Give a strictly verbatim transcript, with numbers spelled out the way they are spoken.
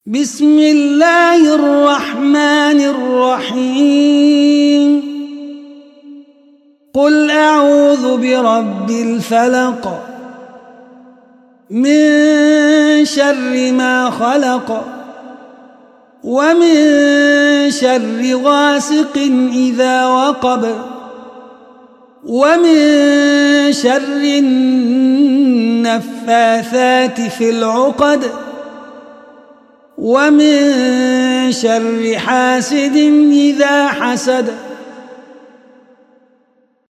بسم الله الرحمن الرحيم قل أعوذ برب الفلق من شر ما خلق ومن شر غاسق إذا وقب ومن شر النفاثات في العقد ومن شر حاسد إذا حسد